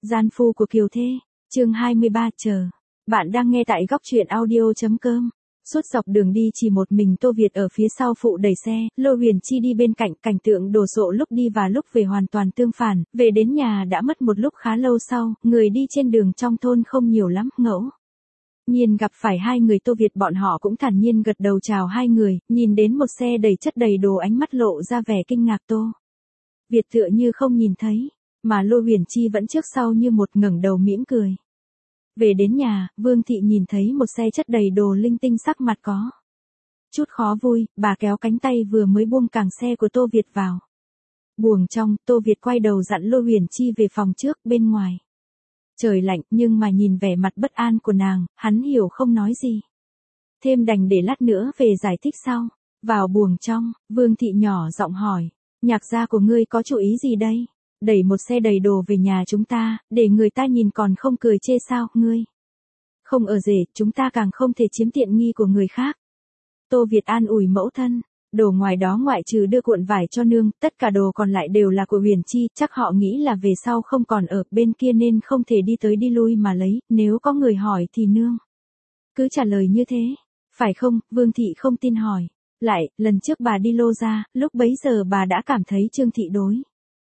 Gian phu của Kiều Thê, chương 23 chờ. Bạn đang nghe tại góc truyện audio.com. Suốt dọc đường đi chỉ một mình Tô Việt ở phía sau phụ đẩy xe, Lô Huyền Chi đi bên cạnh, cảnh tượng đồ sộ lúc đi và lúc về hoàn toàn tương phản, về đến nhà đã mất một lúc khá lâu sau, người đi trên đường trong thôn không nhiều lắm, ngẫu nhiên gặp phải hai người Tô Việt bọn họ cũng thản nhiên gật đầu chào hai người, nhìn đến một xe đầy chất đầy đồ ánh mắt lộ ra vẻ kinh ngạc. Tô Việt tựa như không nhìn thấy, mà Lô Huyền Chi vẫn trước sau như một ngẩng đầu mỉm cười. Về đến nhà, Vương Thị nhìn thấy một xe chất đầy đồ linh tinh, sắc mặt có chút khó vui, bà kéo cánh tay vừa mới buông càng xe của Tô Việt vào buồng trong. Tô Việt quay đầu dặn Lô Huyền Chi về phòng trước. Bên ngoài trời lạnh, nhưng mà nhìn vẻ mặt bất an của nàng, hắn hiểu không nói gì thêm, đành để lát nữa về giải thích sau. Vào buồng trong, Vương Thị nhỏ giọng hỏi, Nhạc gia của ngươi có chủ ý gì đây? Đẩy một xe đầy đồ về nhà chúng ta, để người ta nhìn còn không cười chê sao? Ngươi không ở rể, chúng ta càng không thể chiếm tiện nghi của người khác. Tô Việt an ủi mẫu thân, đồ ngoài đó ngoại trừ đưa cuộn vải cho nương, tất cả đồ còn lại đều là của Huyền Chi, chắc họ nghĩ là về sau không còn ở bên kia nên không thể đi tới đi lui mà lấy, nếu có người hỏi thì nương cứ trả lời như thế, phải không? Vương Thị không tin hỏi lại, lần trước bà đi Lô gia, lúc bấy giờ bà đã cảm thấy Trương Thị đối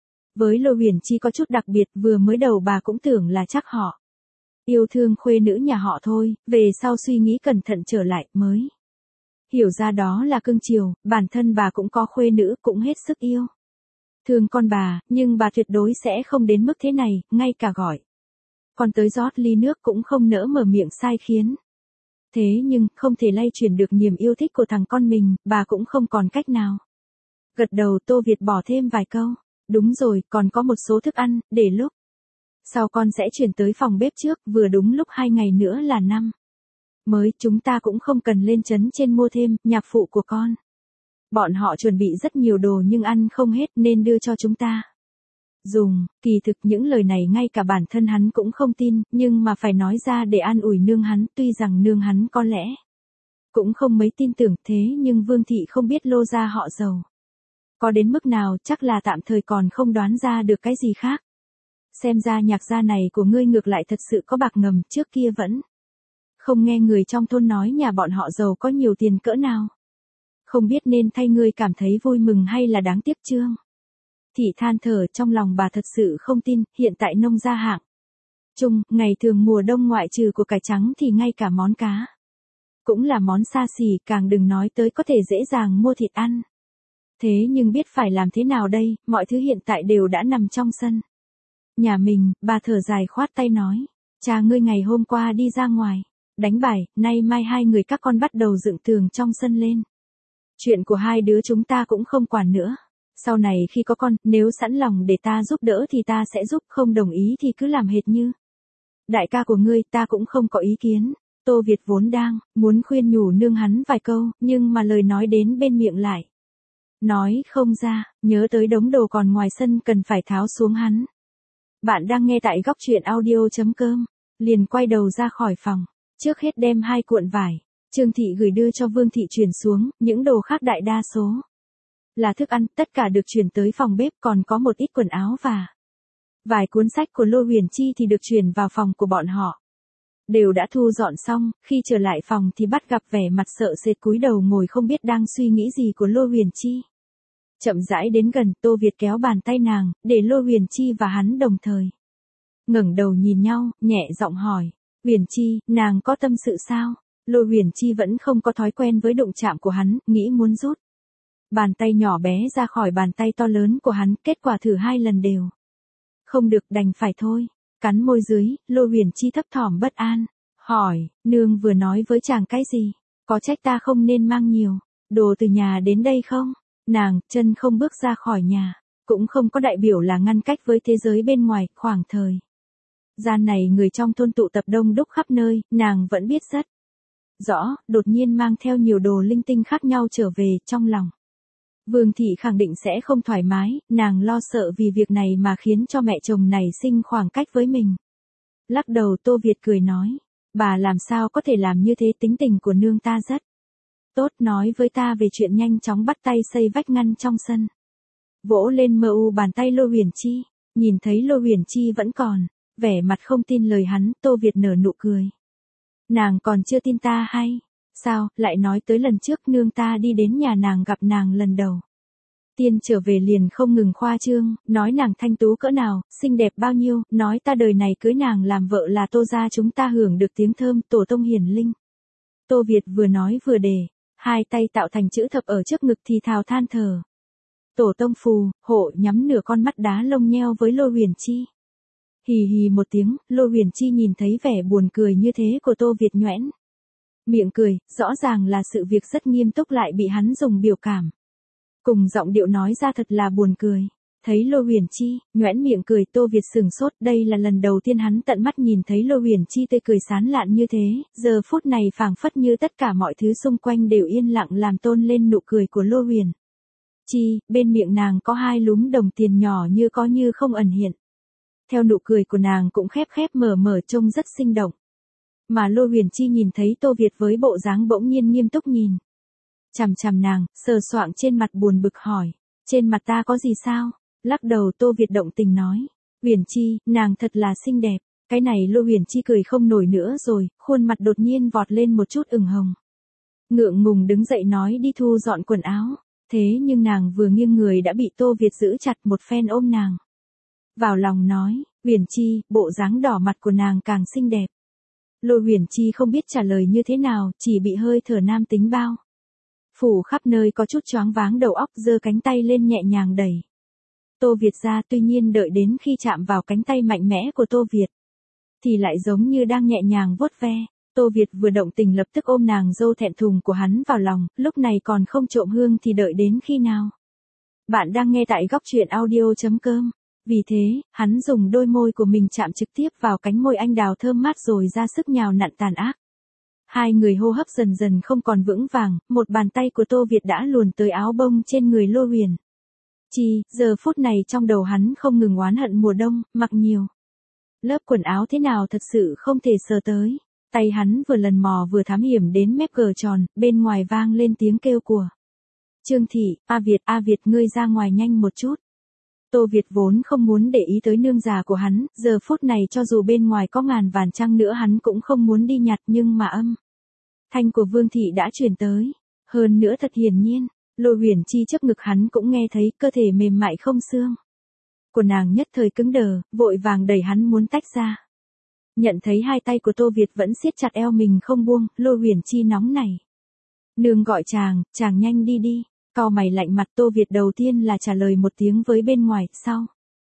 với Lô Huyền Chi có chút đặc biệt, vừa mới đầu bà cũng tưởng là chắc họ yêu thương khuê nữ nhà họ thôi, về sau suy nghĩ cẩn thận trở lại mới hiểu ra đó là cưng chiều, bản thân bà cũng có khuê nữ, cũng hết sức yêu thương con bà, nhưng bà tuyệt đối sẽ không đến mức thế này, ngay cả gọi con tới rót ly nước cũng không nỡ mở miệng sai khiến. Thế nhưng, không thể lay chuyển được niềm yêu thích của thằng con mình, bà cũng không còn cách nào. Gật đầu. Tô Việt bỏ thêm vài câu, đúng rồi, còn có một số thức ăn, để lúc sau con sẽ chuyển tới phòng bếp trước, vừa đúng lúc 2 ngày nữa là năm mới, chúng ta cũng không cần lên trấn trên mua thêm. Nhạc phụ của con bọn họ chuẩn bị rất nhiều đồ nhưng ăn không hết nên đưa cho chúng ta dùng. Kỳ thực những lời này ngay cả bản thân hắn cũng không tin, nhưng mà phải nói ra để an ủi nương hắn, tuy rằng nương hắn có lẽ cũng không mấy tin tưởng, thế nhưng Vương Thị không biết Lô gia họ giàu có đến mức nào, chắc là tạm thời còn không đoán ra được cái gì khác. Xem ra Nhạc gia này của ngươi ngược lại thật sự có bạc ngầm, trước kia vẫn không nghe người trong thôn nói nhà bọn họ giàu có nhiều tiền cỡ nào. Không biết nên thay ngươi cảm thấy vui mừng hay là đáng tiếc. Trương Thị than thở trong lòng, bà thật sự không tin, hiện tại nông gia hạng chung, ngày thường mùa đông ngoại trừ của cải trắng thì ngay cả món cá cũng là món xa xỉ, càng đừng nói tới có thể dễ dàng mua thịt ăn. Thế nhưng biết phải làm thế nào đây, mọi thứ hiện tại đều đã nằm trong sân nhà mình. Bà thở dài khoát tay nói, cha ngươi ngày hôm qua đi ra ngoài đánh bài, nay mai hai người các con bắt đầu dựng tường trong sân lên. Chuyện của hai đứa chúng ta cũng không quản nữa. Sau này khi có con, nếu sẵn lòng để ta giúp đỡ thì ta sẽ giúp, không đồng ý thì cứ làm hệt như đại ca của ngươi, ta cũng không có ý kiến. Tô Việt vốn đang muốn khuyên nhủ nương hắn vài câu, nhưng mà lời nói đến bên miệng lại nói không ra, nhớ tới đống đồ còn ngoài sân cần phải tháo xuống hắn. Bạn đang nghe tại góc truyện audio.com, liền quay đầu ra khỏi phòng, trước hết đem 2 cuộn vải Trương Thị gửi đưa cho Vương Thị chuyển xuống, những đồ khác đại đa số là thức ăn, tất cả được chuyển tới phòng bếp, còn có một ít quần áo và vài cuốn sách của Lô Huyền Chi thì được chuyển vào phòng của bọn họ. Đều đã thu dọn xong, khi trở lại phòng thì bắt gặp vẻ mặt sợ sệt cúi đầu ngồi không biết đang suy nghĩ gì của Lô Huyền Chi. Chậm rãi đến gần, Tô Việt kéo bàn tay nàng, để Lô Huyền Chi và hắn đồng thời ngẩng đầu nhìn nhau, nhẹ giọng hỏi, Huyền Chi, nàng có tâm sự sao? Lô Huyền Chi vẫn không có thói quen với đụng chạm của hắn, nghĩ muốn rút bàn tay nhỏ bé ra khỏi bàn tay to lớn của hắn, kết quả thử 2 lần đều không được, đành phải thôi. Cắn môi dưới, Lô Huyền Chi thấp thỏm bất an hỏi, nương vừa nói với chàng cái gì? Có trách ta không nên mang nhiều đồ từ nhà đến đây không? Nàng chân không bước ra khỏi nhà, cũng không có đại biểu là ngăn cách với thế giới bên ngoài. Khoảng thời gian này người trong thôn tụ tập đông đúc khắp nơi, nàng vẫn biết rất rõ, đột nhiên mang theo nhiều đồ linh tinh khác nhau trở về, trong lòng Vương Thị khẳng định sẽ không thoải mái, nàng lo sợ vì việc này mà khiến cho mẹ chồng này sinh khoảng cách với mình. Lắc đầu. Tô Việt cười nói, bà làm sao có thể làm như thế, tính tình của nương ta rất tốt, nói với ta về chuyện nhanh chóng bắt tay xây vách ngăn trong sân. Vỗ lên bàn tay Lô Huyền Chi, nhìn thấy Lô Huyền Chi vẫn còn vẻ mặt không tin lời hắn, Tô Việt nở nụ cười. Nàng còn chưa tin ta hay? Sao, lại nói tới lần trước nương ta đi đến nhà nàng gặp nàng lần đầu. Tiên trở về liền không ngừng khoa trương, nói nàng thanh tú cỡ nào, xinh đẹp bao nhiêu, nói ta đời này cưới nàng làm vợ là Tô gia chúng ta hưởng được tiếng thơm tổ tông hiển linh. Tô Việt vừa nói vừa đề, hai tay tạo thành chữ thập ở trước ngực thì thào than thở. Tổ tông phù, hộ nhắm nửa con mắt đá lông nheo với Lô Huyền Chi. Hì hì một tiếng, Lô Huyền Chi nhìn thấy vẻ buồn cười như thế của Tô Việt nhoẻn miệng cười, rõ ràng là sự việc rất nghiêm túc lại bị hắn dùng biểu cảm. Cùng giọng điệu nói ra thật là buồn cười. Thấy Lô Huyền Chi, nhoẻn miệng cười, Tô Việt sửng sốt, đây là lần đầu tiên hắn tận mắt nhìn thấy Lô Huyền Chi tươi cười sán lạn như thế, giờ phút này phảng phất như tất cả mọi thứ xung quanh đều yên lặng làm tôn lên nụ cười của Lô Huyền Chi, bên miệng nàng có hai lúm đồng tiền nhỏ như có như không ẩn hiện. Theo nụ cười của nàng cũng khép khép mở mở trông rất sinh động. Mà Lô Huyền Chi nhìn thấy Tô Việt với bộ dáng bỗng nhiên nghiêm túc nhìn chằm chằm nàng, sờ soạng trên mặt buồn bực hỏi, trên mặt ta có gì sao? Lắc đầu, Tô Việt động tình nói, Huyền Chi, nàng thật là xinh đẹp. Cái này Lô Huyền Chi cười không nổi nữa rồi, khuôn mặt đột nhiên vọt lên một chút ửng hồng. Ngượng ngùng đứng dậy nói đi thu dọn quần áo, thế nhưng nàng vừa nghiêng người đã bị Tô Việt giữ chặt một phen ôm nàng. Vào lòng nói, Huyền Chi, bộ dáng đỏ mặt của nàng càng xinh đẹp. Lô Huyền Chi không biết trả lời như thế nào, chỉ bị hơi thở nam tính bao phủ khắp nơi, có chút choáng váng đầu óc, giơ cánh tay lên nhẹ nhàng đẩy Tô Việt ra, tuy nhiên đợi đến khi chạm vào cánh tay mạnh mẽ của Tô Việt thì lại giống như đang nhẹ nhàng vuốt ve. Tô Việt vừa động tình lập tức ôm nàng dâu thẹn thùng của hắn vào lòng, lúc này còn không trộm hương thì đợi đến khi nào? Bạn đang nghe tại góc truyện audio.com. Vì thế, hắn dùng đôi môi của mình chạm trực tiếp vào cánh môi anh đào thơm mát rồi ra sức nhào nặn tàn ác. Hai người hô hấp dần dần không còn vững vàng, một bàn tay của Tô Việt đã luồn tới áo bông trên người Lô Huyền Chi, giờ phút này trong đầu hắn không ngừng oán hận mùa đông, mặc nhiều lớp quần áo thế nào thật sự không thể sờ tới. Tay hắn vừa lần mò vừa thám hiểm đến mép gờ tròn, bên ngoài vang lên tiếng kêu của Trương Thị, A Việt ngươi ra ngoài nhanh một chút. Tô Việt vốn không muốn để ý tới nương già của hắn, giờ phút này cho dù bên ngoài có ngàn vàn trăng nữa hắn cũng không muốn đi nhặt, nhưng mà âm thanh của Vương Thị đã truyền tới. Hơn nữa thật hiển nhiên, Lô Huyền Chi trước ngực hắn cũng nghe thấy, cơ thể mềm mại không xương của nàng nhất thời cứng đờ, vội vàng đẩy hắn muốn tách ra. Nhận thấy hai tay của Tô Việt vẫn siết chặt eo mình không buông, Lô Huyền Chi nóng nảy. Nương gọi chàng nhanh đi đi. Cau mày lạnh mặt, Tô Việt đầu tiên là trả lời một tiếng với bên ngoài, sau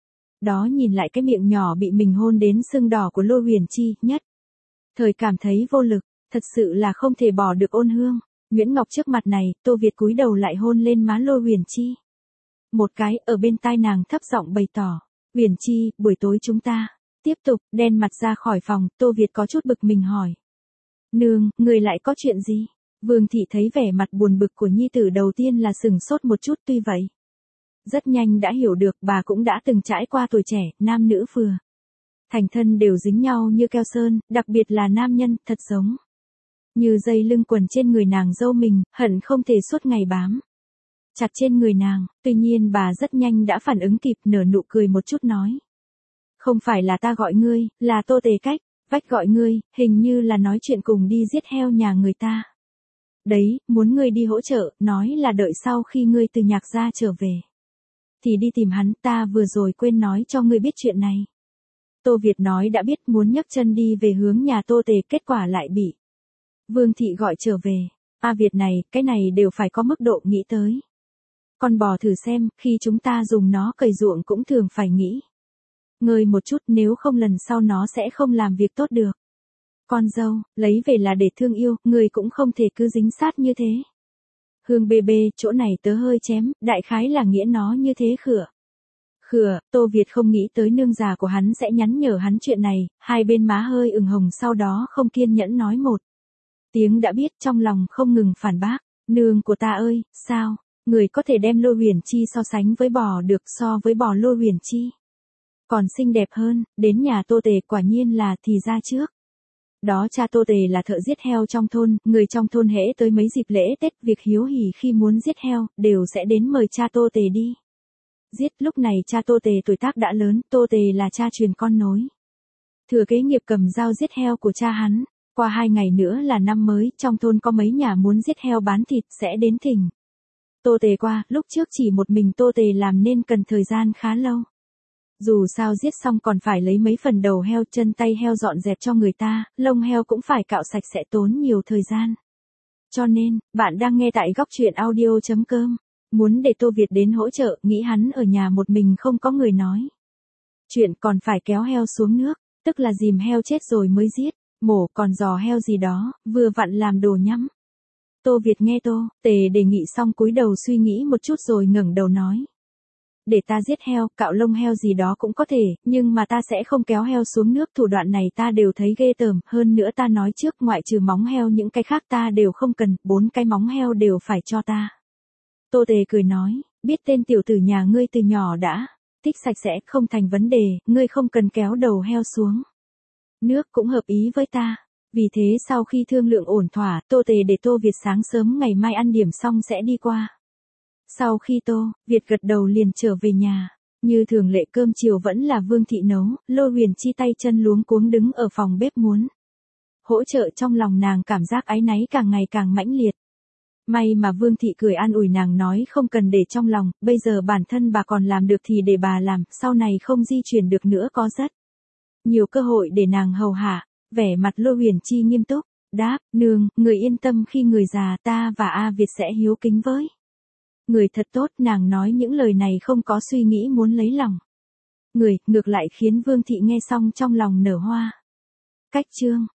đó nhìn lại cái miệng nhỏ bị mình hôn đến sưng đỏ của Lô Huyền Chi, nhất thời cảm thấy vô lực, thật sự là không thể bỏ được ôn hương Nguyễn Ngọc trước mặt này. Tô Việt cúi đầu lại hôn lên má Lô Huyền Chi một cái, ở bên tai nàng thấp giọng bày tỏ, Huyền Chi, buổi tối chúng ta tiếp tục. Đen mặt ra khỏi phòng, Tô Việt có chút bực mình hỏi, nương, người lại có chuyện gì? Vương Thị thấy vẻ mặt buồn bực của nhi tử đầu tiên là sừng sốt một chút, tuy vậy rất nhanh đã hiểu được, bà cũng đã từng trải qua tuổi trẻ, nam nữ vừa thành thân đều dính nhau như keo sơn, đặc biệt là nam nhân, thật giống như dây lưng quần trên người nàng dâu mình, hận không thể suốt ngày bám chặt trên người nàng. Tuy nhiên bà rất nhanh đã phản ứng kịp, nở nụ cười một chút nói, không phải là ta gọi ngươi, là Tô Tề Cách Vách gọi ngươi, hình như là nói chuyện cùng đi giết heo nhà người ta. Đấy, muốn ngươi đi hỗ trợ, nói là đợi sau khi ngươi từ Nhạc gia trở về thì đi tìm hắn, ta vừa rồi quên nói cho ngươi biết chuyện này. Tô Việt nói đã biết, muốn nhấc chân đi về hướng nhà Tô Tề, kết quả lại bị Vương Thị gọi trở về. A Việt này, cái này đều phải có mức độ nghĩ tới. Con bò thử xem, khi chúng ta dùng nó cày ruộng cũng thường phải nghĩ ngơi một chút, nếu không lần sau nó sẽ không làm việc tốt được. Con dâu, lấy về là để thương yêu, người cũng không thể cứ dính sát như thế. Hương bê bê, chỗ này tớ hơi chém, đại khái là nghĩa nó như thế khửa. Tô Việt không nghĩ tới nương già của hắn sẽ nhắn nhở hắn chuyện này, hai bên má hơi ửng hồng, sau đó không kiên nhẫn nói một tiếng đã biết, trong lòng không ngừng phản bác, nương của ta ơi, sao, người có thể đem Lô Huyền Chi so sánh với bò được, so với bò Lô Huyền Chi còn xinh đẹp hơn. Đến nhà Tô Tề, quả nhiên là thì ra trước đó cha Tô Tề là thợ giết heo trong thôn, người trong thôn hễ tới mấy dịp lễ Tết, việc hiếu hỉ khi muốn giết heo, đều sẽ đến mời cha Tô Tề đi giết. Lúc này cha Tô Tề tuổi tác đã lớn, Tô Tề là cha truyền con nối thừa kế nghiệp cầm dao giết heo của cha hắn. Qua 2 ngày nữa là năm mới, trong thôn có mấy nhà muốn giết heo bán thịt sẽ đến thỉnh Tô Tề qua, lúc trước chỉ một mình Tô Tề làm nên cần thời gian khá lâu. Dù sao giết xong còn phải lấy mấy phần đầu heo, chân tay heo dọn dẹp cho người ta, lông heo cũng phải cạo sạch sẽ tốn nhiều thời gian. Cho nên, bạn đang nghe tại góc truyện audio.com. Muốn để Tô Việt đến hỗ trợ, nghĩ hắn ở nhà một mình không có người nói chuyện, còn phải kéo heo xuống nước, tức là dìm heo chết rồi mới giết, mổ còn giò heo gì đó, vừa vặn làm đồ nhắm. Tô Việt nghe Tô Tề đề nghị xong cúi đầu suy nghĩ một chút rồi ngẩng đầu nói. Để ta giết heo, cạo lông heo gì đó cũng có thể, nhưng mà ta sẽ không kéo heo xuống nước, thủ đoạn này ta đều thấy ghê tởm, hơn nữa ta nói trước, ngoại trừ móng heo những cái khác ta đều không cần, 4 cái móng heo đều phải cho ta. Tô Tề cười nói, biết tên tiểu tử nhà ngươi từ nhỏ đã thích sạch sẽ, không thành vấn đề, ngươi không cần kéo đầu heo xuống nước cũng hợp ý với ta. Vì thế sau khi thương lượng ổn thỏa, Tô Tề để Tô Việt sáng sớm ngày mai ăn điểm xong sẽ đi qua. Sau khi Tô Việt gật đầu liền trở về nhà. Như thường lệ cơm chiều vẫn là Vương Thị nấu, Lôi Huyền Chi tay chân luống cuống đứng ở phòng bếp muốn hỗ trợ, trong lòng nàng cảm giác áy náy càng ngày càng mãnh liệt. May mà Vương Thị cười an ủi nàng nói không cần để trong lòng, bây giờ bản thân bà còn làm được thì để bà làm, sau này không di chuyển được nữa có rất nhiều cơ hội để nàng hầu hạ. Vẻ mặt Lôi Huyền Chi nghiêm túc, đáp, nương, người yên tâm, khi người già ta và A Việt sẽ hiếu kính với người thật tốt. Nàng nói những lời này không có suy nghĩ muốn lấy lòng người, ngược lại khiến Vương Thị nghe xong trong lòng nở hoa. Cách chương